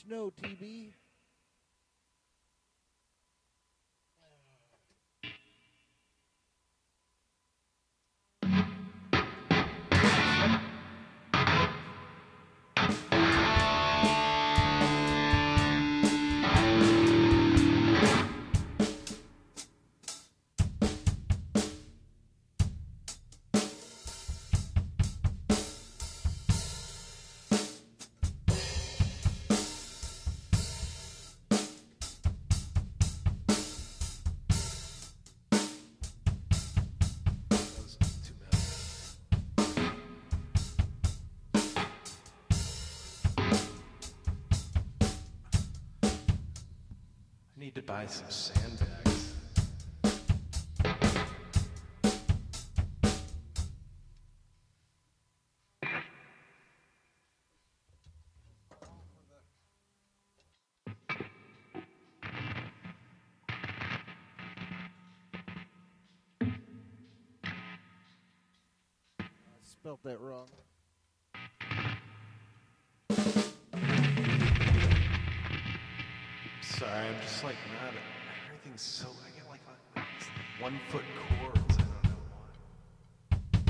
snow, TB. I need to buy some sandbags. I spelled that wrong. Sorry, I'm just like not. Everything's so. I get like 1 foot cords. I don't know why.